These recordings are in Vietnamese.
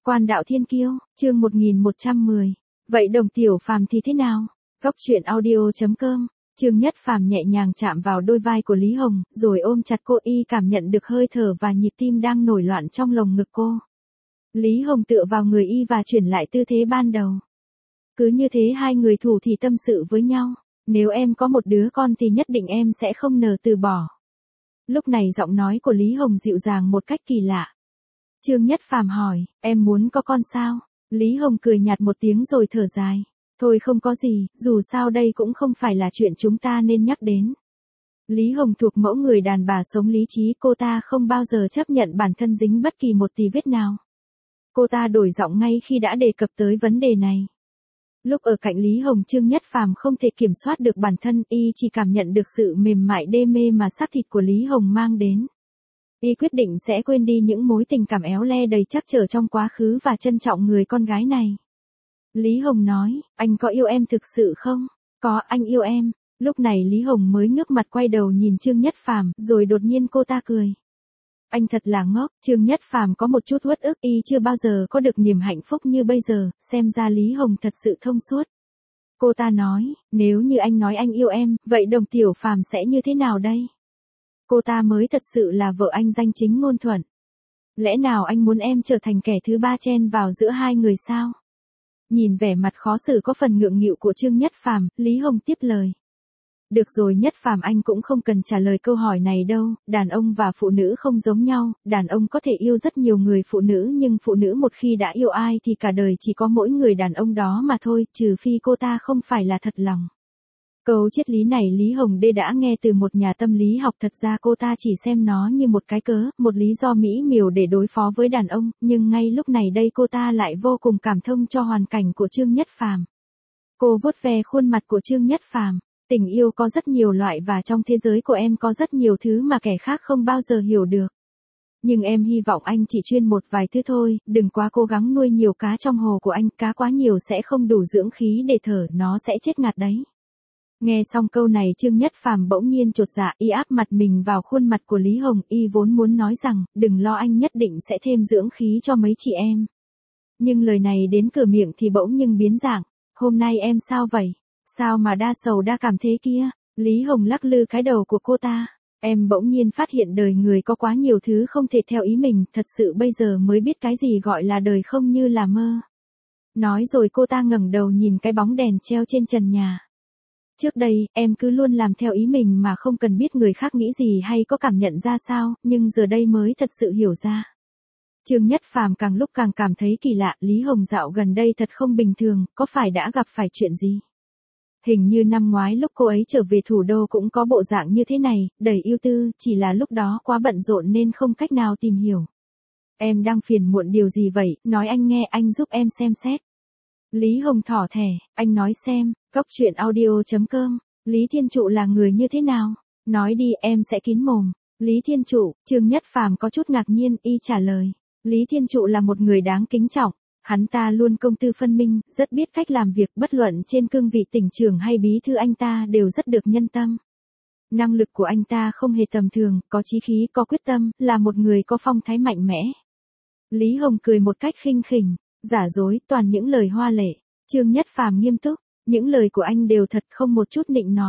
Quan đạo thiên kiêu, chương 1110. Vậy Đồng Tiểu Phàm thì thế nào? Góc truyện audio.com. Trương Nhất Phàm nhẹ nhàng chạm vào đôi vai của Lý Hồng, rồi ôm chặt cô, y cảm nhận được hơi thở và nhịp tim đang nổi loạn trong lồng ngực cô. Lý Hồng tựa vào người y và chuyển lại tư thế ban đầu. Cứ như thế hai người thủ thì tâm sự với nhau. Nếu em có một đứa con thì nhất định em sẽ không nỡ từ bỏ. Lúc này giọng nói của Lý Hồng dịu dàng một cách kỳ lạ. Trương Nhất Phàm hỏi, em muốn có con sao? Lý Hồng cười nhạt một tiếng rồi thở dài. Thôi không có gì, dù sao đây cũng không phải là chuyện chúng ta nên nhắc đến. Lý Hồng thuộc mẫu người đàn bà sống lý trí, cô ta không bao giờ chấp nhận bản thân dính bất kỳ một tì vết nào. Cô ta đổi giọng ngay khi đã đề cập tới vấn đề này. Lúc ở cạnh Lý Hồng, Trương Nhất Phàm không thể kiểm soát được bản thân, y chỉ cảm nhận được sự mềm mại đê mê mà xác thịt của Lý Hồng mang đến. Y quyết định sẽ quên đi những mối tình cảm éo le đầy trắc trở trong quá khứ và trân trọng người con gái này. Lý Hồng nói, anh có yêu em thực sự không? Có, anh yêu em. Lúc này Lý Hồng mới ngước mặt quay đầu nhìn Trương Nhất Phàm, rồi đột nhiên cô ta cười. Anh thật là ngốc. Trương Nhất Phàm có một chút uất ức, y chưa bao giờ có được niềm hạnh phúc như bây giờ, xem ra Lý Hồng thật sự thông suốt. Cô ta nói, nếu như anh nói anh yêu em, vậy Đồng Tiểu Phàm sẽ như thế nào đây? Cô ta mới thật sự là vợ anh danh chính ngôn thuận. Lẽ nào anh muốn em trở thành kẻ thứ ba chen vào giữa hai người sao? Nhìn vẻ mặt khó xử có phần ngượng nghịu của Trương Nhất Phàm, Lý Hồng tiếp lời. Được rồi Nhất Phàm, anh cũng không cần trả lời câu hỏi này đâu, đàn ông và phụ nữ không giống nhau, đàn ông có thể yêu rất nhiều người phụ nữ nhưng phụ nữ một khi đã yêu ai thì cả đời chỉ có mỗi người đàn ông đó mà thôi, trừ phi cô ta không phải là thật lòng. Câu triết lý này Lý Hồng Đê đã nghe từ một nhà tâm lý học, thật ra cô ta chỉ xem nó như một cái cớ, một lý do mỹ miều để đối phó với đàn ông, nhưng ngay lúc này đây cô ta lại vô cùng cảm thông cho hoàn cảnh của Trương Nhất Phàm. Cô vuốt ve khuôn mặt của Trương Nhất Phàm. Tình yêu có rất nhiều loại và trong thế giới của em có rất nhiều thứ mà kẻ khác không bao giờ hiểu được. Nhưng em hy vọng anh chỉ chuyên một vài thứ thôi, đừng quá cố gắng nuôi nhiều cá trong hồ của anh, cá quá nhiều sẽ không đủ dưỡng khí để thở, nó sẽ chết ngạt đấy. Nghe xong câu này Trương Nhất Phàm bỗng nhiên chột dạ, y áp mặt mình vào khuôn mặt của Lý Hồng, y vốn muốn nói rằng, đừng lo, anh nhất định sẽ thêm dưỡng khí cho mấy chị em. Nhưng lời này đến cửa miệng thì bỗng nhưng biến dạng, hôm nay em sao vậy? Sao mà đa sầu đa cảm thế kia? Lý Hồng lắc lư cái đầu của cô ta. Em bỗng nhiên phát hiện đời người có quá nhiều thứ không thể theo ý mình, thật sự bây giờ mới biết cái gì gọi là đời không như là mơ. Nói rồi cô ta ngẩng đầu nhìn cái bóng đèn treo trên trần nhà. Trước đây, em cứ luôn làm theo ý mình mà không cần biết người khác nghĩ gì hay có cảm nhận ra sao, nhưng giờ đây mới thật sự hiểu ra. Trương Nhất Phàm càng lúc càng cảm thấy kỳ lạ, Lý Hồng dạo gần đây thật không bình thường, có phải đã gặp phải chuyện gì? Hình như năm ngoái lúc cô ấy trở về thủ đô cũng có bộ dạng như thế này, đầy ưu tư, chỉ là lúc đó quá bận rộn nên không cách nào tìm hiểu. Em đang phiền muộn điều gì vậy, nói anh nghe, anh giúp em xem xét. Lý Hồng thỏ thẻ, anh nói xem, góc truyện audio.com, Lý Thiên Trụ là người như thế nào? Nói đi, em sẽ kín mồm. Lý Thiên Trụ, Trương Nhất Phàm có chút ngạc nhiên, y trả lời. Lý Thiên Trụ là một người đáng kính trọng. Hắn ta luôn công tư phân minh, rất biết cách làm việc, bất luận trên cương vị tỉnh trưởng hay bí thư anh ta đều rất được nhân tâm. Năng lực của anh ta không hề tầm thường, có chí khí, có quyết tâm, là một người có phong thái mạnh mẽ. Lý Hồng cười một cách khinh khỉnh, giả dối, toàn những lời hoa lệ. Trương Nhất Phàm nghiêm túc, những lời của anh đều thật, không một chút nịnh nọt.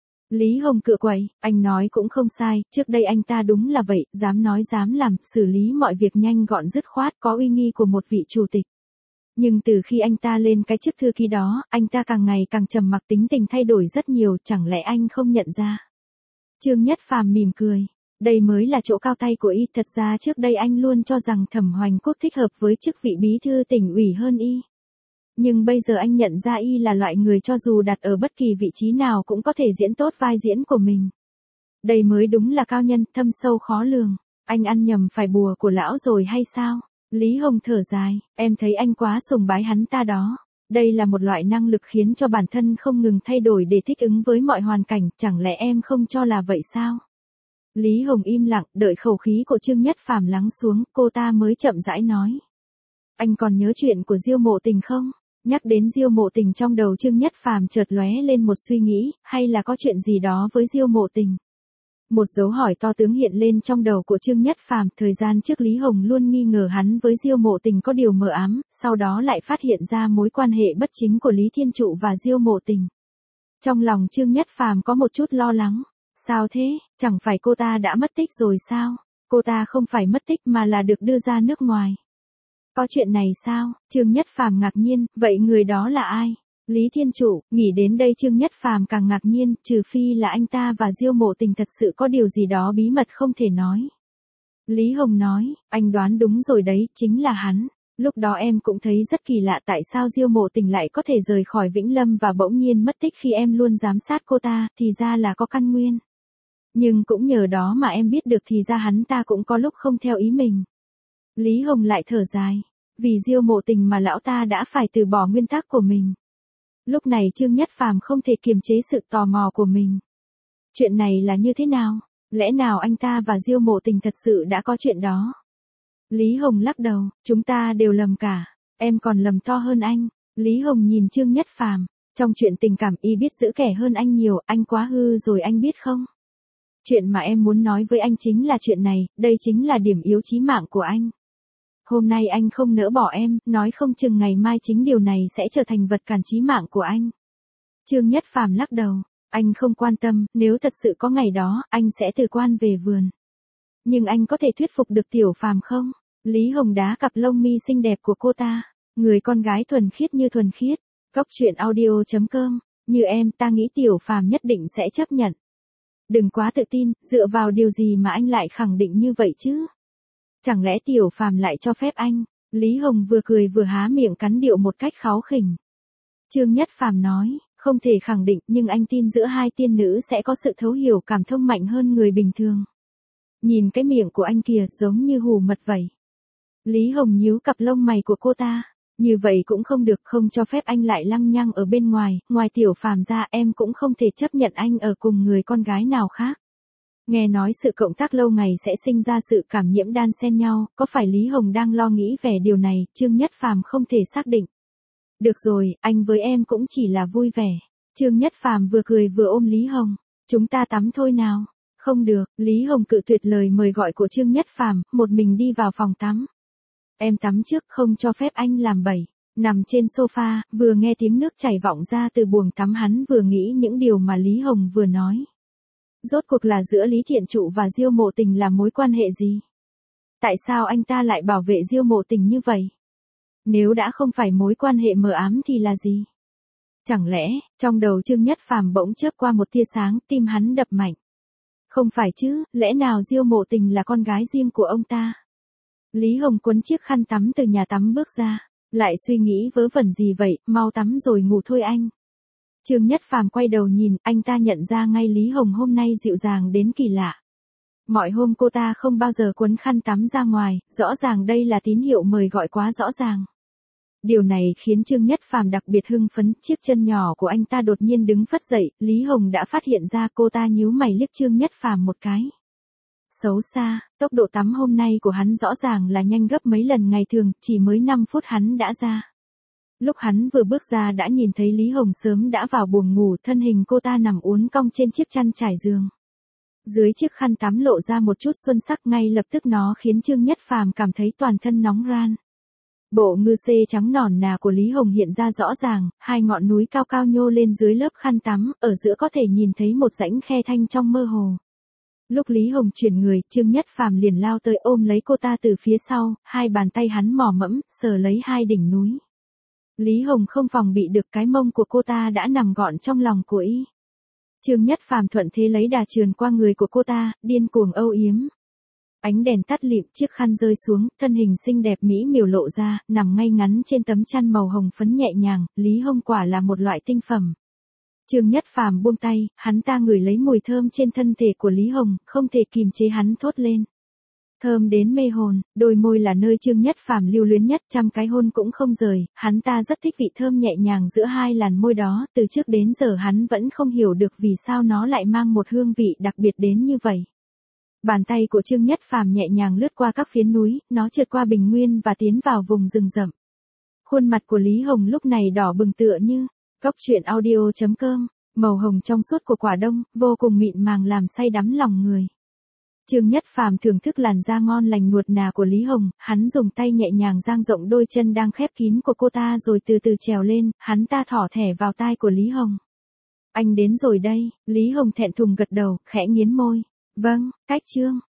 Lý Hồng cựa quậy, anh nói cũng không sai, trước đây anh ta đúng là vậy, dám nói dám làm, xử lý mọi việc nhanh gọn dứt khoát, có uy nghi của một vị chủ tịch. Nhưng từ khi anh ta lên cái chức thư ký đó, anh ta càng ngày càng trầm mặc, tính tình thay đổi rất nhiều, chẳng lẽ anh không nhận ra? Trương Nhất Phàm mỉm cười, đây mới là chỗ cao tay của y, thật ra trước đây anh luôn cho rằng Thẩm Hoành Quốc thích hợp với chức vị bí thư tỉnh ủy hơn y. Nhưng bây giờ anh nhận ra y là loại người cho dù đặt ở bất kỳ vị trí nào cũng có thể diễn tốt vai diễn của mình. Đây mới đúng là cao nhân, thâm sâu khó lường. Anh ăn nhầm phải bùa của lão rồi hay sao? Lý Hồng thở dài, em thấy anh quá sùng bái hắn ta đó. Đây là một loại năng lực khiến cho bản thân không ngừng thay đổi để thích ứng với mọi hoàn cảnh, chẳng lẽ em không cho là vậy sao? Lý Hồng im lặng, đợi khẩu khí của Trương Nhất Phàm lắng xuống, cô ta mới chậm rãi nói. Anh còn nhớ chuyện của Diêu Mộ Tình không? Nhắc đến Diêu Mộ Tình trong đầu Trương Nhất Phàm chợt lóe lên một suy nghĩ, hay là có chuyện gì đó với Diêu Mộ Tình? Một dấu hỏi to tướng hiện lên trong đầu của Trương Nhất Phàm, thời gian trước Lý Hồng luôn nghi ngờ hắn với Diêu Mộ Tình có điều mờ ám, sau đó lại phát hiện ra mối quan hệ bất chính của Lý Thiên Trụ và Diêu Mộ Tình. Trong lòng Trương Nhất Phàm có một chút lo lắng, sao thế, chẳng phải cô ta đã mất tích rồi sao? Cô ta không phải mất tích mà là được đưa ra nước ngoài. Có chuyện này sao? Trương Nhất Phàm ngạc nhiên, vậy người đó là ai? Lý Thiên Trụ. Nghĩ đến đây Trương Nhất Phàm càng ngạc nhiên, trừ phi là anh ta và Diêu Mộ Tình thật sự có điều gì đó bí mật không thể nói. Lý Hồng nói, anh đoán đúng rồi đấy, chính là hắn. Lúc đó em cũng thấy rất kỳ lạ tại sao Diêu Mộ Tình lại có thể rời khỏi Vĩnh Lâm và bỗng nhiên mất tích khi em luôn giám sát cô ta, thì ra là có căn nguyên. Nhưng cũng nhờ đó mà em biết được thì ra hắn ta cũng có lúc không theo ý mình. Lý Hồng lại thở dài, vì Diêu Mộ Tình mà lão ta đã phải từ bỏ nguyên tắc của mình. Lúc này Trương Nhất Phàm không thể kiềm chế sự tò mò của mình. Chuyện này là như thế nào? Lẽ nào anh ta và Diêu Mộ Tình thật sự đã có chuyện đó? Lý Hồng lắc đầu, chúng ta đều lầm cả, em còn lầm to hơn anh. Lý Hồng nhìn Trương Nhất Phàm, trong chuyện tình cảm y biết giữ kẻ hơn anh nhiều, anh quá hư rồi anh biết không? Chuyện mà em muốn nói với anh chính là chuyện này, đây chính là điểm yếu chí mạng của anh. Hôm nay anh không nỡ bỏ em, nói không chừng ngày mai chính điều này sẽ trở thành vật cản chí mạng của anh. Trương Nhất Phàm lắc đầu, anh không quan tâm, nếu thật sự có ngày đó, anh sẽ từ quan về vườn. Nhưng anh có thể thuyết phục được Tiểu Phàm không? Lý Hồng đá cặp lông mi xinh đẹp của cô ta, người con gái thuần khiết như thuần khiết. Cóc truyện audio.com, như em ta nghĩ Tiểu Phàm nhất định sẽ chấp nhận. Đừng quá tự tin, dựa vào điều gì mà anh lại khẳng định như vậy chứ? Chẳng lẽ Tiểu Phàm lại cho phép anh? Lý Hồng vừa cười vừa há miệng cắn điệu một cách kháu khỉnh. Trương Nhất Phàm nói, không thể khẳng định nhưng anh tin giữa hai tiên nữ sẽ có sự thấu hiểu cảm thông mạnh hơn người bình thường. Nhìn cái miệng của anh kìa giống như hù mật vậy. Lý Hồng nhíu cặp lông mày của cô ta. Như vậy cũng không được, không cho phép anh lại lăng nhăng ở bên ngoài, ngoài Tiểu Phàm ra em cũng không thể chấp nhận anh ở cùng người con gái nào khác. Nghe nói sự cộng tác lâu ngày sẽ sinh ra sự cảm nhiễm đan xen nhau, có phải Lý Hồng đang lo nghĩ về điều này, Trương Nhất Phàm không thể xác định. Được rồi, anh với em cũng chỉ là vui vẻ. Trương Nhất Phàm vừa cười vừa ôm Lý Hồng, chúng ta tắm thôi nào. Không được, Lý Hồng cự tuyệt lời mời gọi của Trương Nhất Phàm, một mình đi vào phòng tắm. Em tắm trước, không cho phép anh làm bậy. Nằm trên sofa, vừa nghe tiếng nước chảy vọng ra từ buồng tắm hắn vừa nghĩ những điều mà Lý Hồng vừa nói. Rốt cuộc là giữa Lý Thiện Trụ và Diêu Mộ Tình là mối quan hệ gì? Tại sao anh ta lại bảo vệ Diêu Mộ Tình như vậy? Nếu đã không phải mối quan hệ mờ ám thì là gì? Chẳng lẽ, trong đầu Trương Nhất Phàm bỗng chớp qua một tia sáng, tim hắn đập mạnh. Không phải chứ, lẽ nào Diêu Mộ Tình là con gái riêng của ông ta? Lý Hồng quấn chiếc khăn tắm từ nhà tắm bước ra, lại suy nghĩ vớ vẩn gì vậy, mau tắm rồi ngủ thôi anh. Trương Nhất Phàm quay đầu nhìn, anh ta nhận ra ngay Lý Hồng hôm nay dịu dàng đến kỳ lạ. Mọi hôm cô ta không bao giờ quấn khăn tắm ra ngoài, rõ ràng đây là tín hiệu mời gọi quá rõ ràng. Điều này khiến Trương Nhất Phàm đặc biệt hưng phấn, chiếc chân nhỏ của anh ta đột nhiên đứng phất dậy, Lý Hồng đã phát hiện ra, cô ta nhíu mày liếc Trương Nhất Phàm một cái. Xấu xa, tốc độ tắm hôm nay của hắn rõ ràng là nhanh gấp mấy lần ngày thường, chỉ mới 5 phút hắn đã ra. Lúc hắn vừa bước ra đã nhìn thấy Lý Hồng sớm đã vào buồng ngủ, thân hình cô ta nằm uốn cong trên chiếc chăn trải giường. Dưới chiếc khăn tắm lộ ra một chút xuân sắc, ngay lập tức nó khiến Trương Nhất Phàm cảm thấy toàn thân nóng ran. Bộ ngư xê trắng nõn nà của Lý Hồng hiện ra rõ ràng, hai ngọn núi cao cao nhô lên dưới lớp khăn tắm, ở giữa có thể nhìn thấy một rãnh khe thanh trong mơ hồ. Lúc Lý Hồng chuyển người, Trương Nhất Phàm liền lao tới ôm lấy cô ta từ phía sau, hai bàn tay hắn mò mẫm, sờ lấy hai đỉnh núi. Lý Hồng không phòng bị được, cái mông của cô ta đã nằm gọn trong lòng của y. Trương Nhất Phàm thuận thế lấy đà trườn qua người của cô ta, điên cuồng âu yếm. Ánh đèn tắt lịm, chiếc khăn rơi xuống, thân hình xinh đẹp mỹ miều lộ ra, nằm ngay ngắn trên tấm chăn màu hồng phấn nhẹ nhàng, Lý Hồng quả là một loại tinh phẩm. Trương Nhất Phàm buông tay, hắn ta ngửi lấy mùi thơm trên thân thể của Lý Hồng, không thể kìm chế hắn thốt lên. Thơm đến mê hồn, đôi môi là nơi Trương Nhất Phàm lưu luyến nhất, trăm cái hôn cũng không rời, hắn ta rất thích vị thơm nhẹ nhàng giữa hai làn môi đó, từ trước đến giờ hắn vẫn không hiểu được vì sao nó lại mang một hương vị đặc biệt đến như vậy. Bàn tay của Trương Nhất Phàm nhẹ nhàng lướt qua các phiến núi, nó trượt qua bình nguyên và tiến vào vùng rừng rậm. Khuôn mặt của Lý Hồng lúc này đỏ bừng tựa như, cóc truyện audio.com Màu hồng trong suốt của quả đông, vô cùng mịn màng làm say đắm lòng người. Trương Nhất Phàm thưởng thức làn da ngon lành nuột nà của Lý Hồng, hắn dùng tay nhẹ nhàng dang rộng đôi chân đang khép kín của cô ta rồi từ từ trèo lên, hắn ta thỏ thẻ vào tai của Lý Hồng. Anh đến rồi đây, Lý Hồng thẹn thùng gật đầu, khẽ nghiến môi. Vâng, cách Trương.